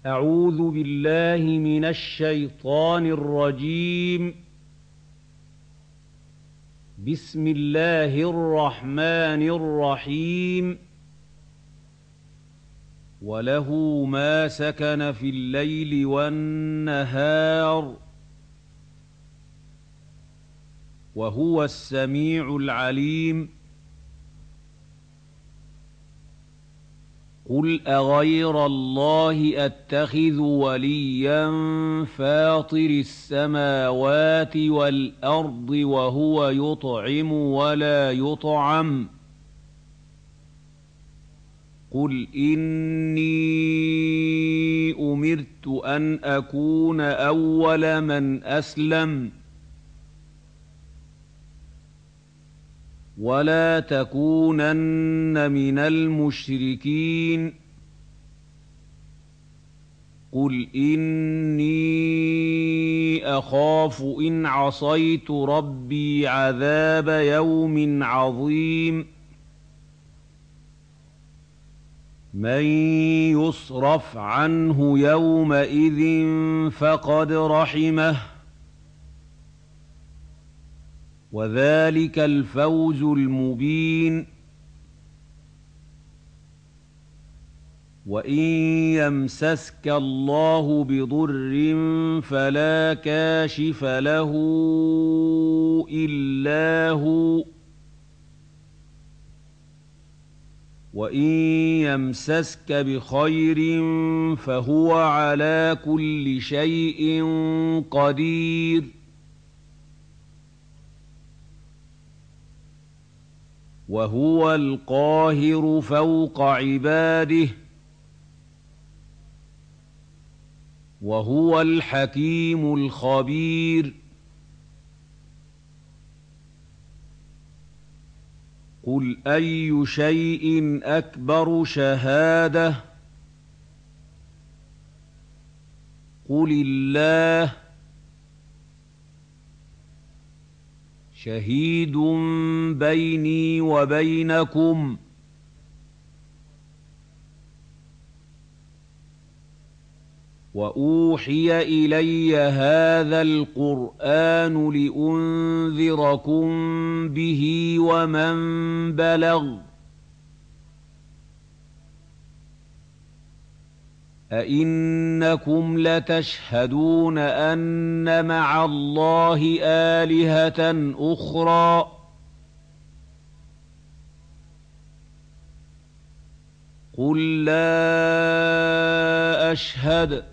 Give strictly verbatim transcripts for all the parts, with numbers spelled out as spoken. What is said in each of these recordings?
أعوذ بالله من الشيطان الرجيم. بسم الله الرحمن الرحيم. وله ما سكن في الليل والنهار وهو السميع العليم. قل أغير الله أتخذ وليا فاطر السماوات والأرض وهو يطعم ولا يطعم. قل إني أمرت أن أكون أول من أسلم ولا تكونن من المشركين. قل إني أخاف إن عصيت ربي عذاب يوم عظيم. من يصرف عنه يومئذ فقد رحمه وذلك الفوز المبين. وإن يمسسك الله بضر فلا كاشف له إلا هو وإن يمسسك بخير فهو على كل شيء قدير. وهو القاهر فوق عباده وهو الحكيم الخبير. قل أي شيء أكبر شهادة قل الله شهيد بيني وبينكم وأوحي إلي هذا القرآن لأنذركم به ومن بلغ أئنكم لتشهدون أن مع الله آلهة أخرى قل لا أشهد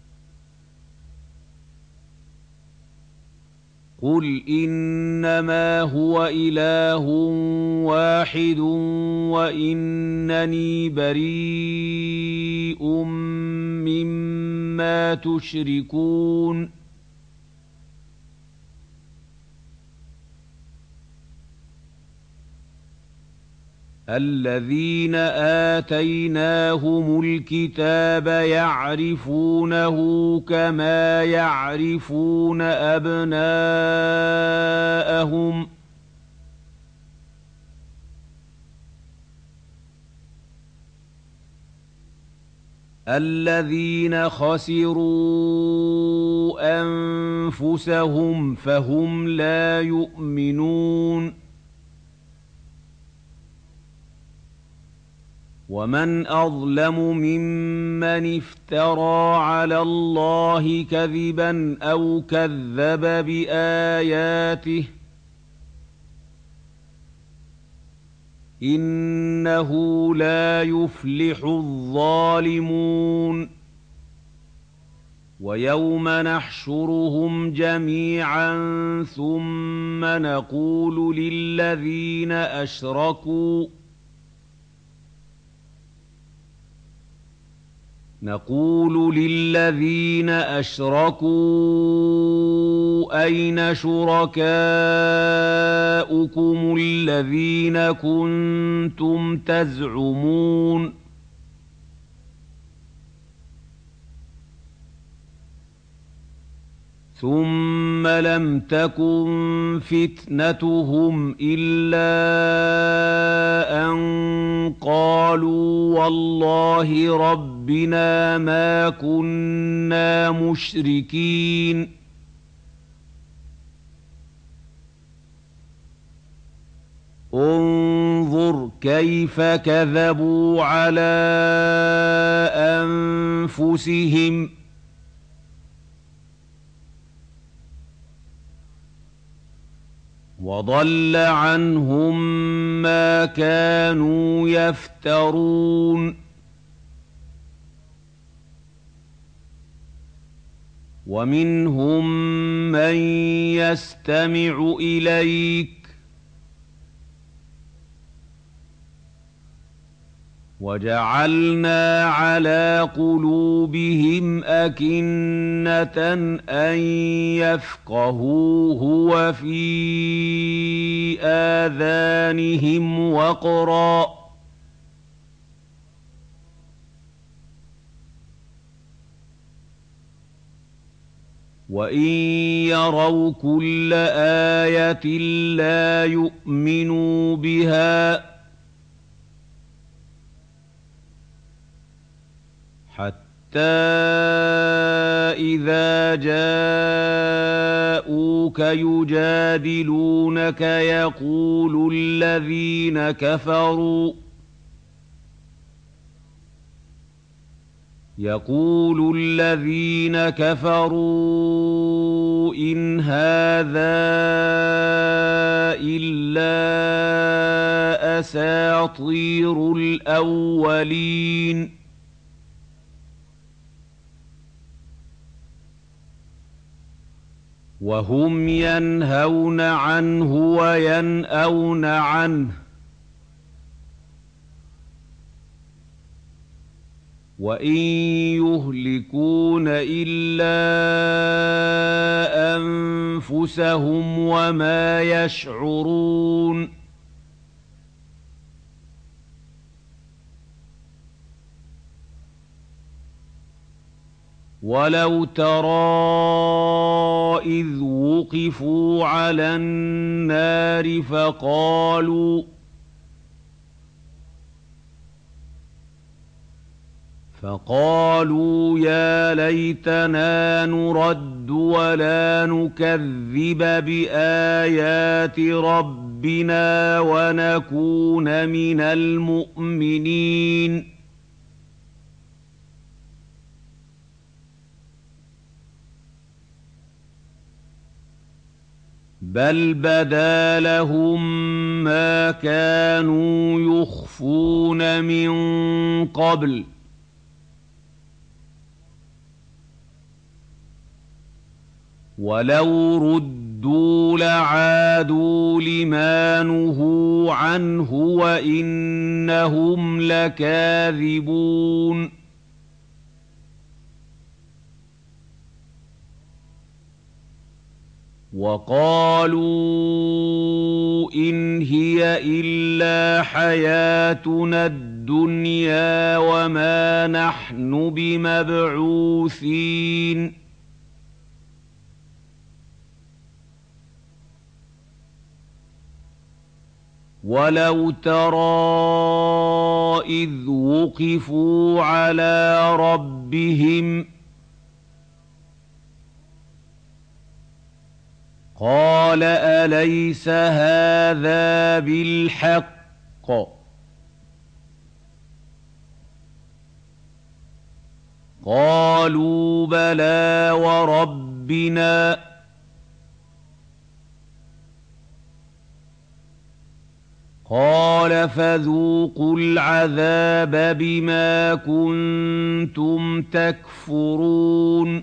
قل إنما هو إله واحد وإنني بريء مما تشركون. الذين آتيناهم الكتاب يعرفونه كما يعرفون أبناءهم الذين خسروا أنفسهم فهم لا يؤمنون. ومن أظلم ممن افترى على الله كذبا أو كذب بآياته إنه لا يفلح الظالمون. ويوم نحشرهم جميعا ثم نقول للذين أشركوا نقول للذين أشركوا أين شركاؤكم الذين كنتم تزعمون ثم لم تكن فتنتهم إلا أن قالوا والله ربنا ما كنا مشركين انظر كيف كذبوا على أنفسهم وضل عنهم ما كانوا يفترون ومنهم من يستمع إليك وجعلنا على قلوبهم أكنة أن يفقهوه وفي آذانهم وقرا وإن يروا كل آية لا يؤمنوا بها حتى إذا جاءوك يجادلونك يقول الذين كفروا يقول الذين كفروا إن هذا إلا أساطير الأولين وهم ينهون عنه وينأون عنه وإن يهلكون إلا أنفسهم وما يشعرون ولو ترى إذ وقفوا على النار فقالوا فقالوا يا ليتنا نرد ولا نكذب بآيات ربنا ونكون من المؤمنين بل بدا لهم ما كانوا يخفون من قبل ولو ردوا لعادوا لما نهوا عنه وإنهم لكاذبون وقالوا إن هي إلا حياتنا الدنيا وما نحن بمبعوثين ولو ترى إذ وقفوا على ربهم قال أليس هذا بالحق قالوا بلى وربنا قال فذوقوا العذاب بما كنتم تكفرون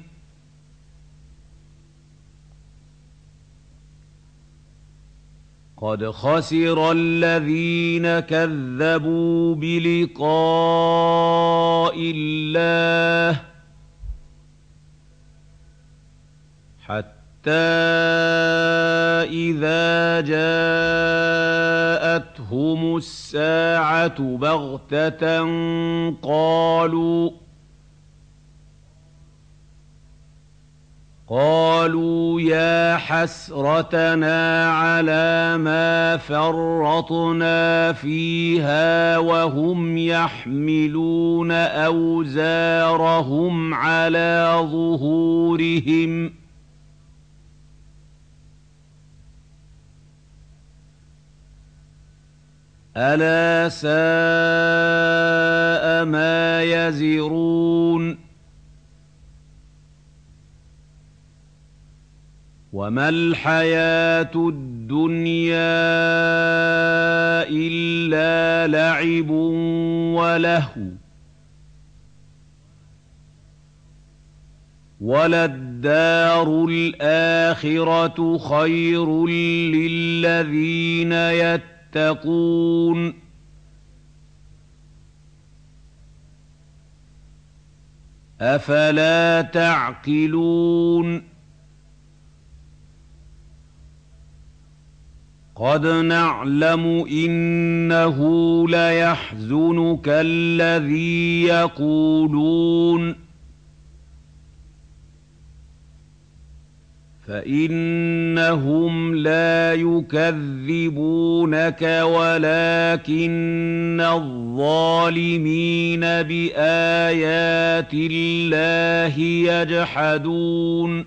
قد خسر الذين كذبوا بلقاء الله حتى إذا جاءتهم الساعة بغتة قالوا قالوا يا حسرتنا على ما فرطنا فيها وهم يحملون أوزارهم على ظهورهم ألا ساء ما يزرون وما الحياة الدنيا إلا لعب ولهو وللدار الآخرة خير للذين يتقون أفلا تعقلون قد نعلم إنه ليحزنك الذي يقولون فإنهم لا يكذبونك ولكن الظالمين بآيات الله يجحدون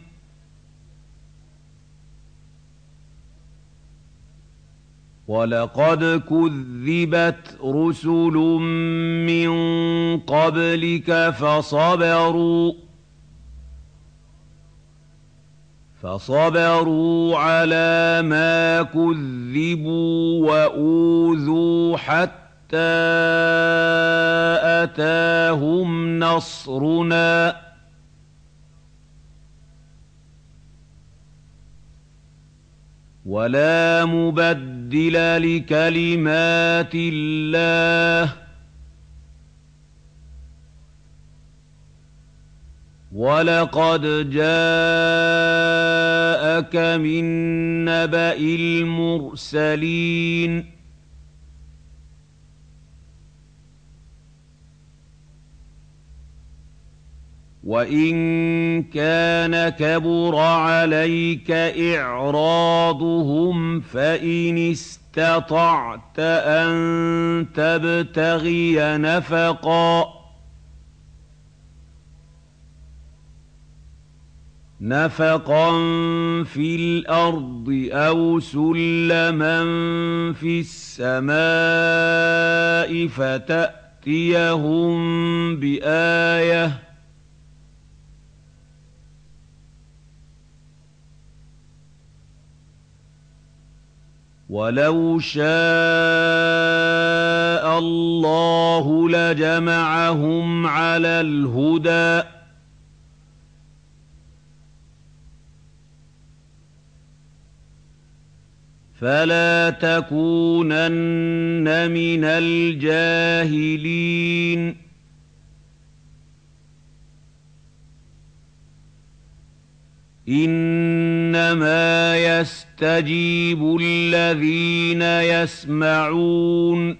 وَلَقَدْ كُذِّبَتْ رُسُلٌ مِّن قَبْلِكَ فَصَبَرُوا فَصَبَرُوا عَلَىٰ مَا كُذِّبُوا وَأُوذُوا حَتَّىٰ أَتَاهُمْ نَصْرُنَا وَلَا مُبَدِّلَ لِكَلِمَاتِ اللَّهِ ۚ وَلَقَدْ جَاءَكَ مِن نَّبَإِ الْمُرْسَلِينَ وَإِن كَانَ كَبُرَ عَلَيْكَ إِعْرَاضُهُمْ فَإِنِ اسْتَطَعْتَ أَن تَبْتَغِيَ نَفَقًا نَفَقًا فِي الْأَرْضِ أَوْ سُلَّمًا فِي السَّمَاءِ فَتَأْتِيَهُم بِآيَةٍ ۚ وَلَوْ شَاءَ اللَّهُ لَجَمَعَهُمْ عَلَى الْهُدَىٰ ۚ فَلَا تَكُونَنَّ مِنَ الْجَاهِلِينَ إِنَّمَا يَسْتَجِيبُ الَّذِينَ يَسْمَعُونَ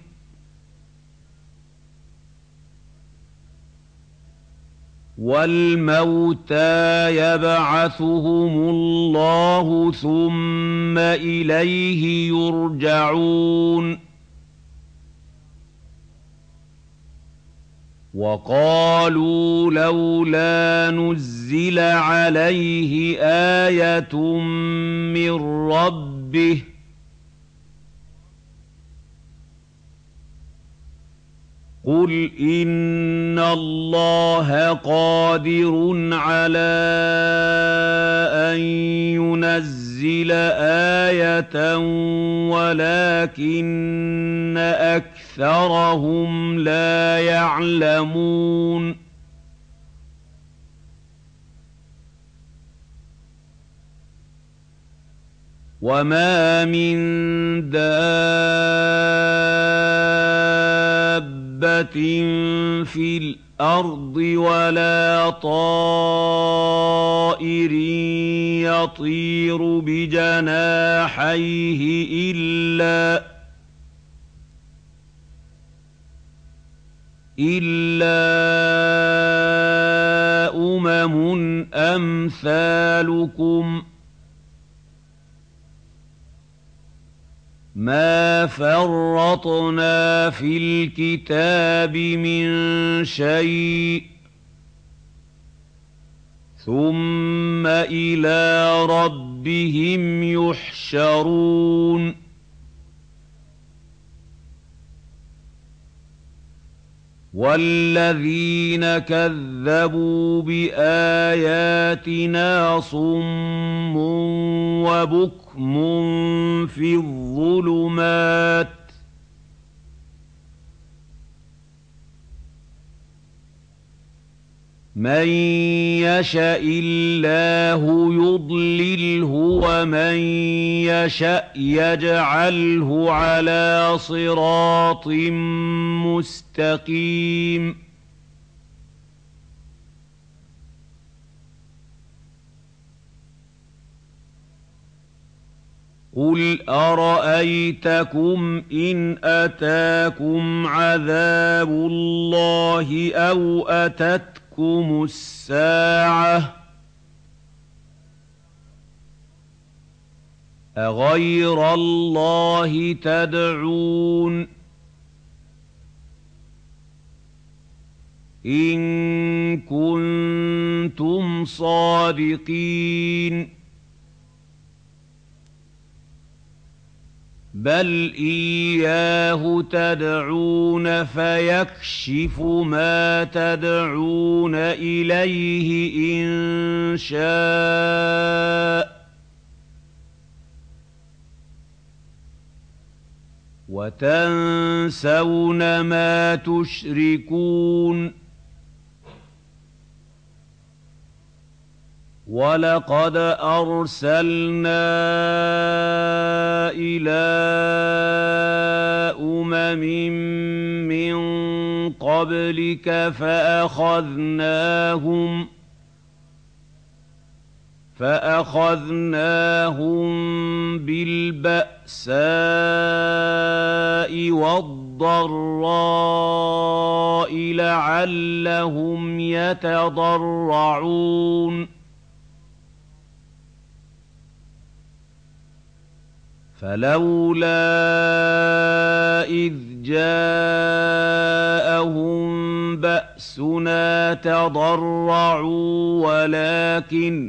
وَالْمَوْتَىٰ يَبْعَثُهُمُ اللَّهُ ثُمَّ إِلَيْهِ يُرْجَعُونَ وَقَالُوا لَوْلَا نُزِّلَ عَلَيْهِ آيَةٌ مِّن رَّبِّهِ ۖ قُلْ إِنَّ اللَّهَ قَادِرٌ عَلَىٰ أَن يُنَزِّلَ آيَةً وَلَٰكِنَّ أَكْثَرَهُمْ لَا يَعْلَمُونَ وَمَا مِن دَابَّةٍ فِي الْأَرْضِ وَلَا طَائِرٍ يَطِيرُ بِجَنَاحَيْهِ إِلَّا إِلَّا أُمَمٌ أَمْثَالُكُم أعمالكم ما فرطنا في الكتاب من شيء ثم إلى ربهم يحشرون والذين كذبوا بآياتنا صم وبكم في الظلمات من يشاء الله يضلله ومن يشاء يجعله على صراط مستقيم قل أرأيتكم إن أتاكم عذاب الله أو أتتكم الساعة أغير الله تدعون إن كنتم صادقين بل إياه تدعون فيكشف ما تدعون إليه إن شاء وتنسون ما تشركون وَلَقَدْ أَرْسَلْنَا إِلَىٰ أُمَمٍ مِّن قَبْلِكَ فَأَخَذْنَاهُم فَأَخَذْنَاهُم بِالْبَأْسَاءِ وَالضَّرَّاءِ لَعَلَّهُمْ يَتَضَرَّعُونَ فَلَوْلَا إِذْ جَاءَهُم بَأْسُنَا تَضَرَّعُوا وَلَٰكِن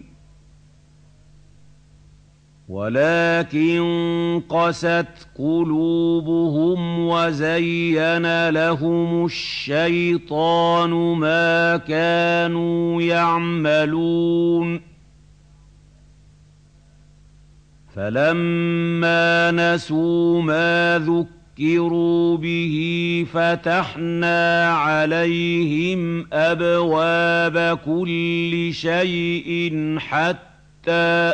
وَلَٰكِن قَسَتْ قُلُوبُهُمْ وَزَيَّنَ لَهُمُ الشَّيْطَانُ مَا كَانُوا يَعْمَلُونَ فَلَمَّا نَسُوا مَا ذُكِّرُوا بِهِ فَتَحْنَا عَلَيْهِمْ أَبْوَابَ كُلِّ شَيْءٍ حَتَّىٰ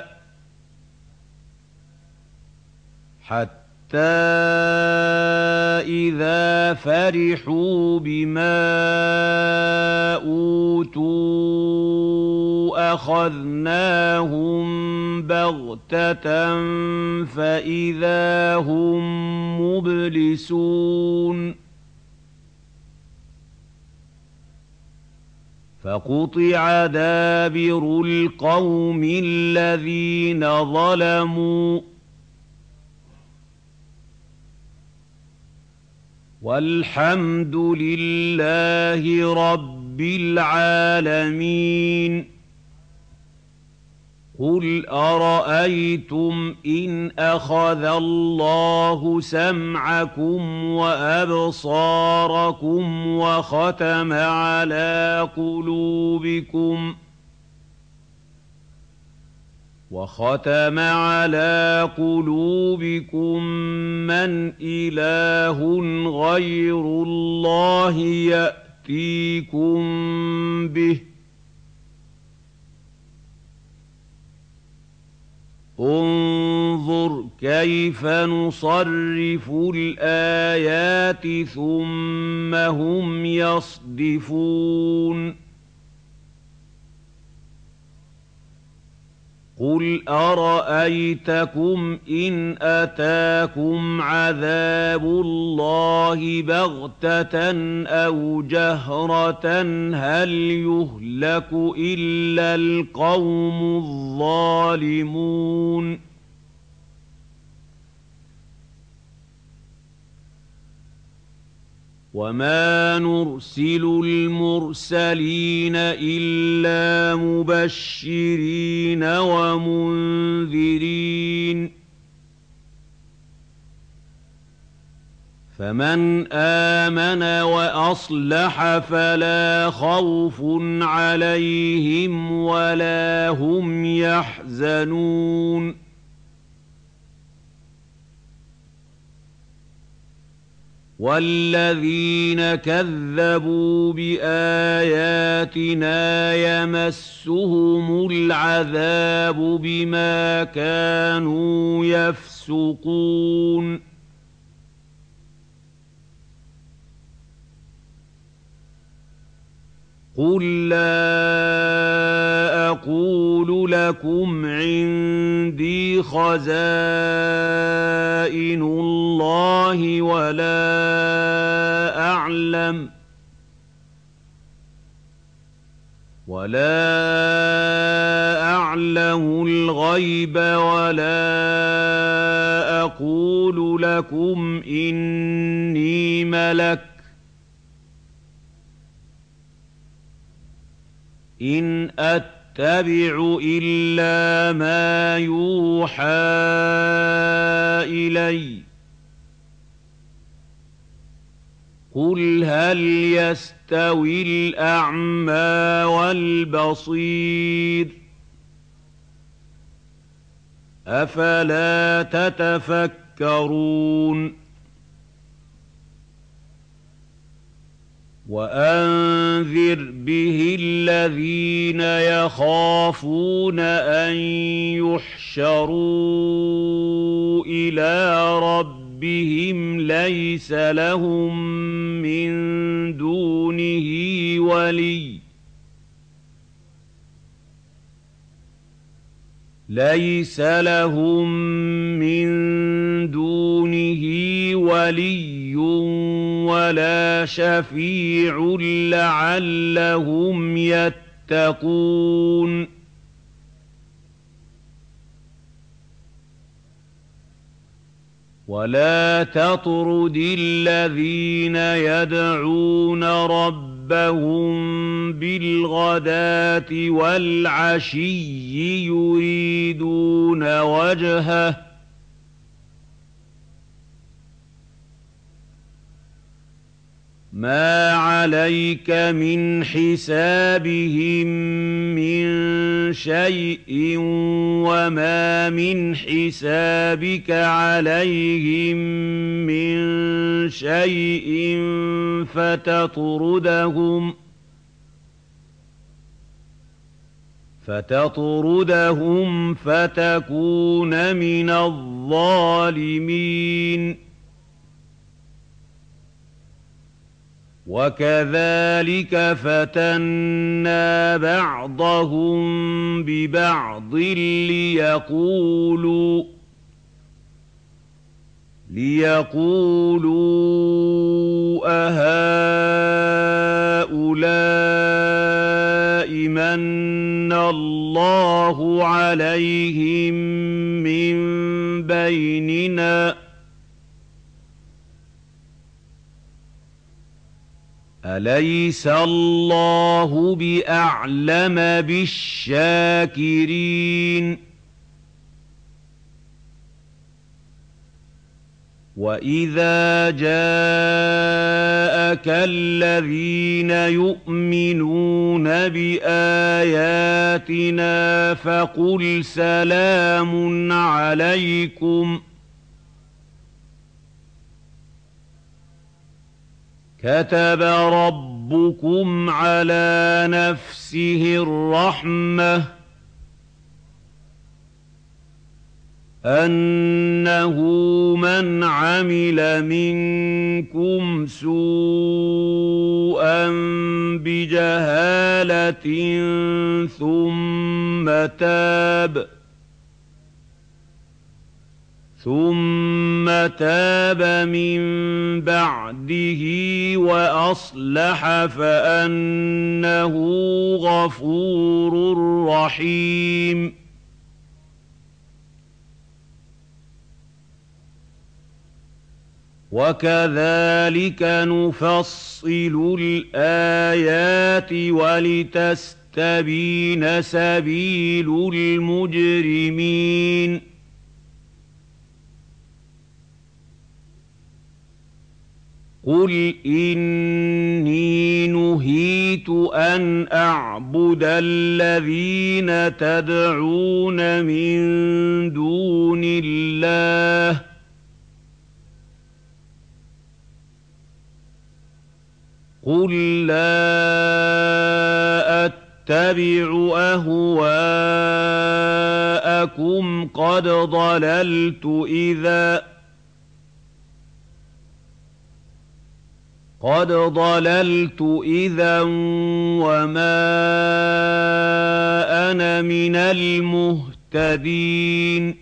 حَتَّىٰ إِذَا فَرِحُوا بِمَا أُوتُوا أَخَذْنَاهُم بَغْتَةً فَإِذَا هُم مُّبْلِسُونَ فَقُطِعَ دَابِرُ الْقَوْمِ الَّذِينَ ظَلَمُوا وَالْحَمْدُ لِلَّهِ رَبِّ الْعَالَمِينَ قُلْ أَرَأَيْتُمْ إِنْ أَخَذَ اللَّهُ سَمْعَكُمْ وَأَبْصَارَكُمْ وَخَتَمَ عَلَىٰ قُلُوبِكُمْ وَخَتَمَ عَلَىٰ قُلُوبِكُم مَّنْ إِلَٰهٌ غَيْرُ اللَّهِ يَأْتِيكُم بِهِ ۗ انظُرْ كَيْفَ نُصَرِّفُ الْآيَاتِ ثُمَّ هُمْ يَصْدِفُونَ. قُلْ أَرَأَيْتَكُمْ إِنْ أَتَاكُمْ عَذَابُ اللَّهِ بَغْتَةً أَوْ جَهْرَةً هَلْ يُهْلَكُ إِلَّا الْقَوْمُ الظَّالِمُونَ وَمَا نُرْسِلُ الْمُرْسَلِينَ إِلَّا مُبَشِّرِينَ وَمُنذِرِينَ ۖ فَمَنْ آمَنَ وَأَصْلَحَ فَلَا خَوْفٌ عَلَيْهِمْ وَلَا هُمْ يَحْزَنُونَ وَالَّذِينَ كَذَّبُوا بِآيَاتِنَا يَمَسُّهُمُ الْعَذَابُ بِمَا كَانُوا يَفْسُقُونَ قُل لا أَقُولُ لَكُمْ عِندِي خَزَائِنُ اللَّهِ وَلَا أَعْلَمُ وَلَا أَعْلَمُ الْغَيْبَ وَلَا أَقُولُ لَكُمْ إِنِّي مَلَكٌ إِنْ أَتَّبِعُ إِلَّا مَا يُوحَىٰ إِلَيَّ ۚ قُلْ هَلْ يَسْتَوِي الْأَعْمَىٰ وَالْبَصِيرُ أَفَلَا تَتَفَكَّرُونَ وَأَنذِرْ بِهِ الَّذِينَ يَخَافُونَ أَن يُحْشَرُوا إِلَىٰ رَبِّهِمْ لَيْسَ لَهُم مِّن دُونِهِ وَلِيٌّ لَيْسَ لَهُم مِّن دُونِهِ وَلِيٌّ وَلَا شَفِيعٌ لَّعَلَّهُمْ يَتَّقُونَ وَلَا تَطْرُدِ الَّذِينَ يَدْعُونَ رَبَّهُم بِالْغَدَاةِ وَالْعَشِيِّ يُرِيدُونَ وَجْهَهُ ۖ مَا عَلَيْكَ مِنْ حِسَابِهِم مِّن شَيْءٍ وَمَا مِنْ حِسَابِكَ عَلَيْهِم مِّن شَيْءٍ فتطردهم فتطردهم فتكون من الظالمين وَكَذَٰلِكَ فَتَنَّا بَعْضَهُم بِبَعْضٍ لِّيَقُولُوا لِيَقُولُوا أَهَٰؤُلَاءِ مَنَّ اللَّهُ عَلَيْهِم مِّن بَيْنِنَا ۗ أَلَيْسَ اللَّهُ بِأَعْلَمَ بِالشَّاكِرِينَ وَإِذَا جَاءَكَ الَّذِينَ يُؤْمِنُونَ بِآيَاتِنَا فَقُلْ سَلَامٌ عَلَيْكُمْ كَتَبَ رَبُّكُمْ عَلَىٰ نَفْسِهِ الرَّحْمَةَ أَنَّهُ مَنْ عَمِلَ مِنكُمْ سُوءًا بِجَهَالَةٍ ثُمَّ تَابَ ثُمَّ تَابَ مِن بَعْدِهِ وَأَصْلَحَ فَأَنَّهُ غَفُورٌ رَّحِيمٌ وَكَذَٰلِكَ نُفَصِّلُ الْآيَاتِ وَلِتَسْتَبِينَ سَبِيلُ الْمُجْرِمِينَ قُلْ إِنِّي نُهِيتُ أَنْ أَعْبُدَ الَّذِينَ تَدْعُونَ مِن دُونِ اللَّهِ قُل لَّا أَتَّبِعُ أَهْوَاءَكُمْ قَدْ ضَلَلْتُ إِذًا قَدْ ضَلَلْتُ إِذًا وَمَا أَنَا مِنَ الْمُهْتَدِينَ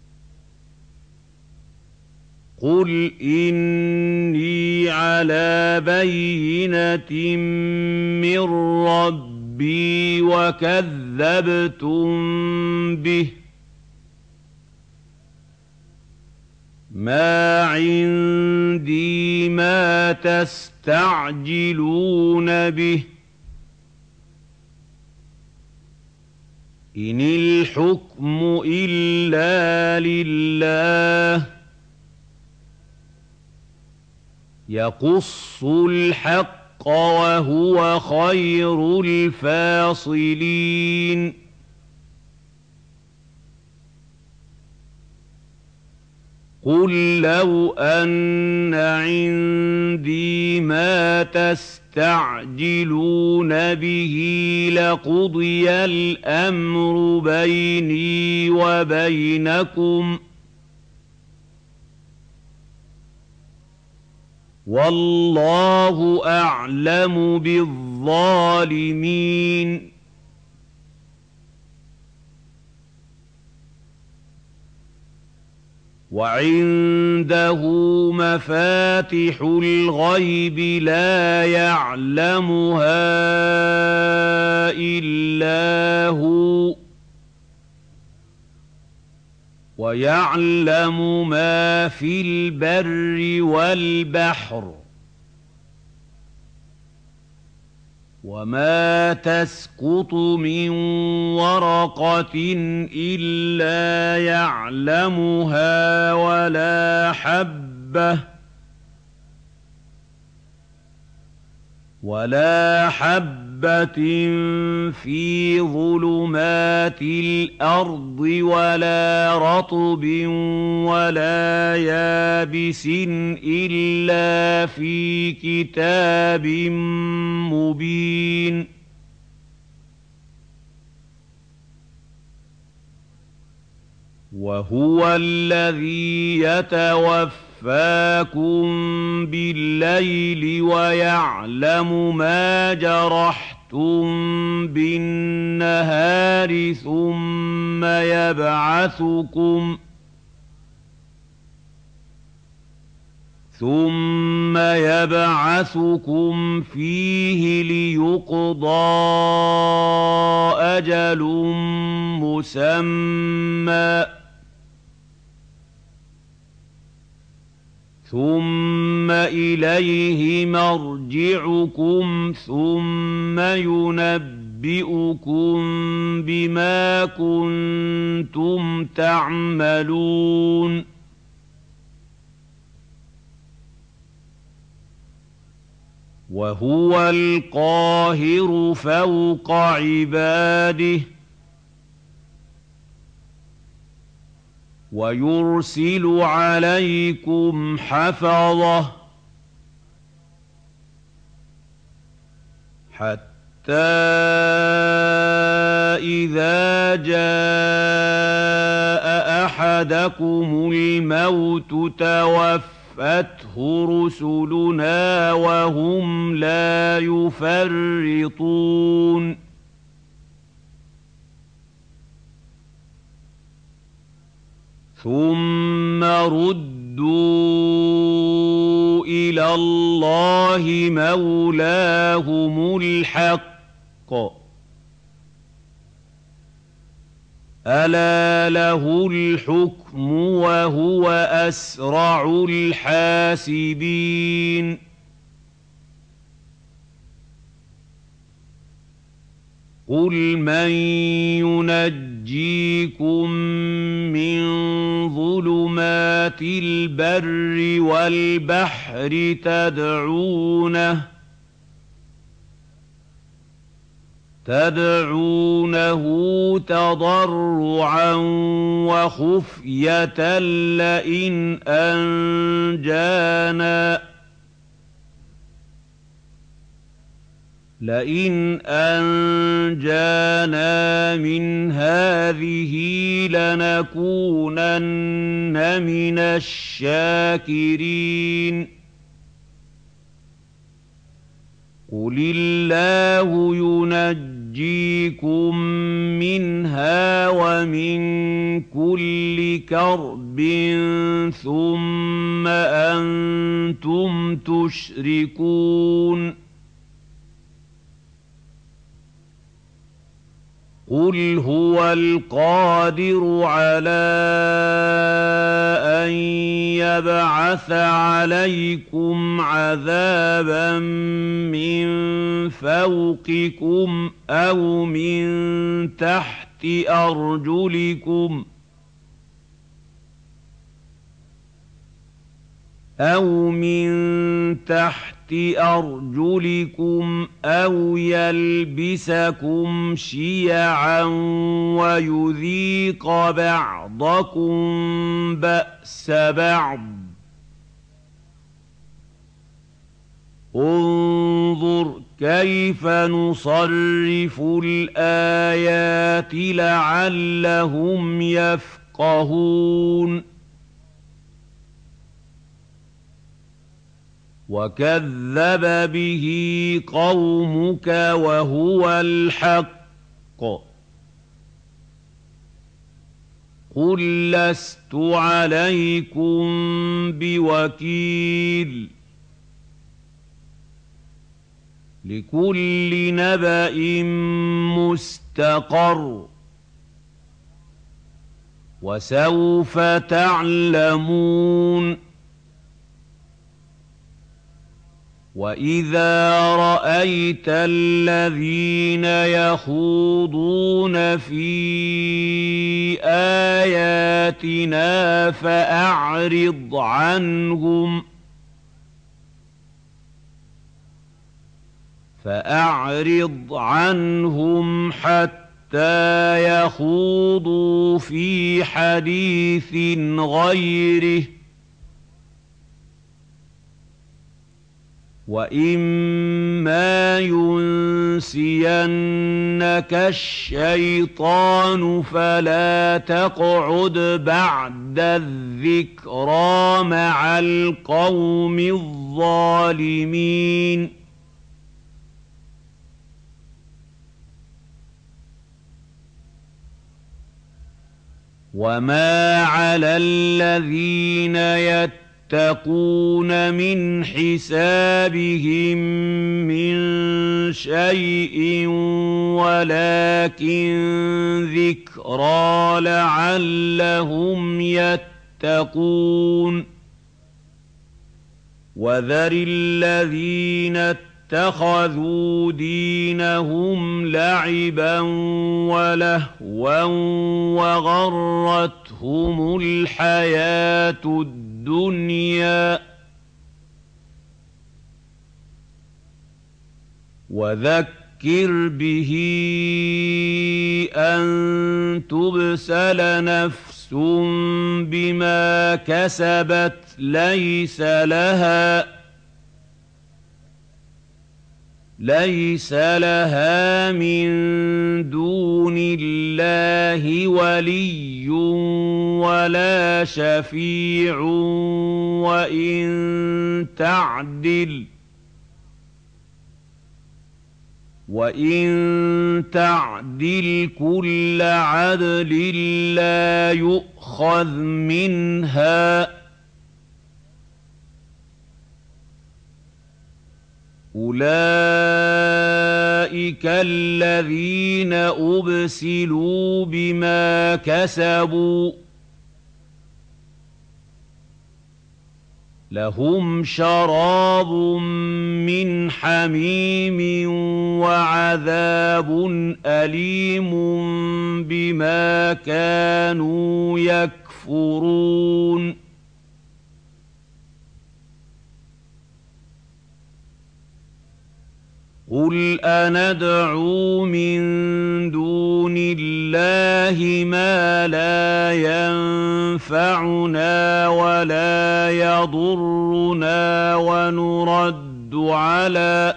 قُلْ إِنِّي عَلَىٰ بَيِّنَةٍ مِّن رَّبِّي وَكَذَّبْتُم بِهِ ۚ مَا عِندِي مَا تَسْتَعْجِلُونَ بِهِ ۚ إِنِ الْحُكْمُ إِلَّا لِلَّهِ يَقُصُّ الْحَقَّ وَهُوَ خَيْرُ الْفَاصِلِينَ قُل لَّوْ أَنَّ عِندِي مَا تَسْتَعْجِلُونَ بِهِ لَقُضِيَ الْأَمْرُ بَيْنِي وَبَيْنَكُمْ ۗ وَاللَّهُ أَعْلَمُ بِالظَّالِمِينَ وَعِندَهُ مَفَاتِحُ الْغَيْبِ لَا يَعْلَمُهَا إِلَّا هُوَ وَيَعْلَمُ مَا فِي الْبَرِّ وَالْبَحْرِ وَمَا تَسْقُطُ مِن وَرَقَةٍ إِلَّا يَعْلَمُهَا وَلَا حَبَّةٍ وَلَا حَبَّةٍ فِي ظُلُمَاتِ الْأَرْضِ وَلَا رَطْبٍ وَلَا يَابِسٍ إِلَّا فِي كِتَابٍ مُّبِينٍ وَهُوَ الَّذِي يَتَوَفَّاكُم بِاللَّيْلِ وَيَعْلَمُ مَا جَرَحْتُم بِالنَّهَارِ ثُمَّ يَبْعَثُكُمْ ثُمَّ يَبْعَثُكُمْ فِيهِ لِيُقْضَىٰ أَجَلٌ مُّسَمًّى ۖ ثُمَّ إِلَيْهِ مَرْجِعُكُمْ ثُمَّ يُنَبِّئُكُم بِمَا كُنتُمْ تَعْمَلُونَ وَهُوَ الْقَاهِرُ فَوْقَ عِبَادِهِ وَيُرْسِلُ عَلَيْكُمْ حَفَظَةً حَتَّىٰ إِذَا جَاءَ أَحَدَكُمُ الْمَوْتُ تَوَفَّتْهُ رُسُلُنَا وَهُمْ لَا يُفَرِّطُونَ ثُمَّ رُدُّوا إِلَى اللَّهِ مَوْلَاهُمُ الْحَقِّ ۚ أَلَا لَهُ الْحُكْمُ وَهُوَ أَسْرَعُ الْحَاسِبِينَ قُلْ مَن يُنَجِّيكُم مِّن ظُلُمَاتِ الْبَرِّ وَالْبَحْرِ تَدْعُونَهُ تدعونه تضرعا وخفية لئن أنجانا لئن أنجانا من هذه لنكونن من الشاكرين قُلِ اللَّهُ يُنَجِّيكُم مِّنْهَا وَمِن كُلِّ كَرْبٍ ثُمَّ أَنتُمْ تُشْرِكُونَ قُلْ هُوَ الْقَادِرُ عَلَىٰ أَن يَبْعَثَ عَلَيْكُمْ عَذَابًا مِّن فَوْقِكُمْ أَوْ مِن تَحْتِ أَرْجُلِكُمْ أَوْ مِن تَحْتِ أَرْجُلِكُمْ أَوْ يَلْبِسَكُمْ شِيَعًا وَيُذِيقَ بَعْضَكُم بَأْسَ بَعْضٍ ۗ انظُرْ كَيْفَ نُصَرِّفُ الْآيَاتِ لَعَلَّهُمْ يَفْقَهُونَ وَكَذَّبَ بِهِ قَوْمُكَ وَهُوَ الْحَقُّ ۚ قُل لَّسْتُ عَلَيْكُم بِوَكِيلٍ لِّكُلِّ نَبَإٍ مُّسْتَقَرٌّ وَسَوْفَ تَعْلَمُونَ وَإِذَا رَأَيْتَ الَّذِينَ يَخُوضُونَ فِي آيَاتِنَا فَأَعْرِضْ عَنْهُمْ فَأَعْرِضْ عَنْهُمْ حَتَّىٰ يَخُوضُوا فِي حَدِيثٍ غَيْرِهِ ۚ وَإِمَّا يُنسِيَنَّكَ الشَّيْطَانُ فَلَا تَقْعُدْ بَعْدَ الذِّكْرَىٰ مَعَ الْقَوْمِ الظَّالِمِينَ وَمَا عَلَى الَّذِينَ يَتَّقُونَ مِنْ حِسَابِهِم مِّن شَيْءٍ وَلَٰكِن ذِكْرَىٰ لَعَلَّهُمْ يَتَّقُونَ وَذَرِ الَّذِينَ اتَّخَذُوا دِينَهُمْ لَعِبًا وَلَهْوًا وَغَرَّتْهُمُ الْحَيَاةُ الدُّنْيَا وَذَكِّرْ بِهِ أَن تُبْسَلَ نَفْسٌ بِمَا كَسَبَتْ لَيْسَ لَهَا لَيْسَ لَهَا مِن دُونِ اللَّهِ وَلِيٌّ وَلَا شَفِيعٌ وَإِن تَعْدِلْ وَإِن تعدل كل عدل لا يؤخذ منها أولئك الذين أبسلوا بما كسبوا لهم شراب من حميم وعذاب أليم بما كانوا يكفرون قل أندعو من دون الله ما لا ينفعنا ولا يضرنا ونرد على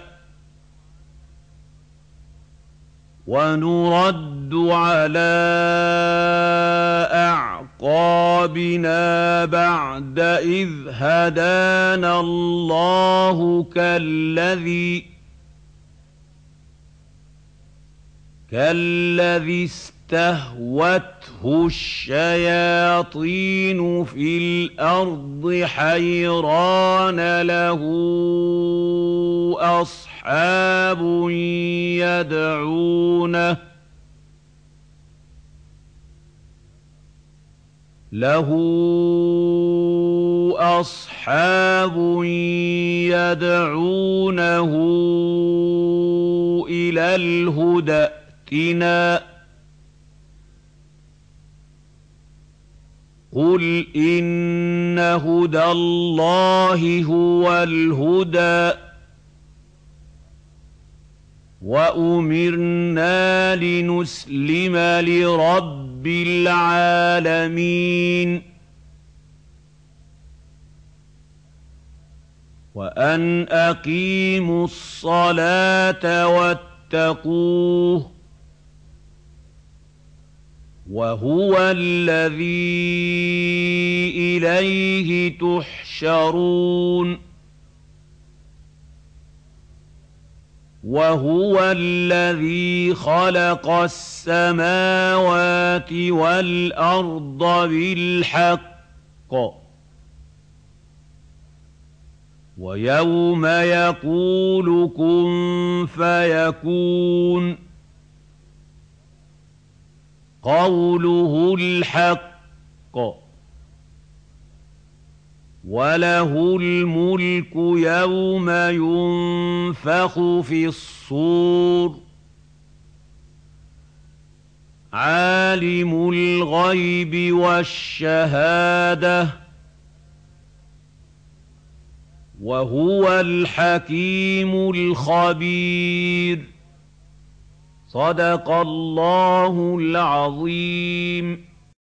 ونرد على أعقابنا بعد إذ هدانا الله كالذي كالذي استهوته الشياطين في الأرض حيران له أصحاب يدعونه له أصحاب يدعونه إلى الهدى ائتنا قل إن هدى الله هو الهدى وأمرنا لنسلم لرب العالمين وأن أقيموا الصلاة واتقوه وهو الذي إليه تحشرون وهو الذي خلق السماوات والأرض بالحق ويوم يقول كن فيكون قوله الحق وله الملك يوم ينفخ في الصور عالم الغيب والشهادة وهو الحكيم الخبير صدق الله العظيم.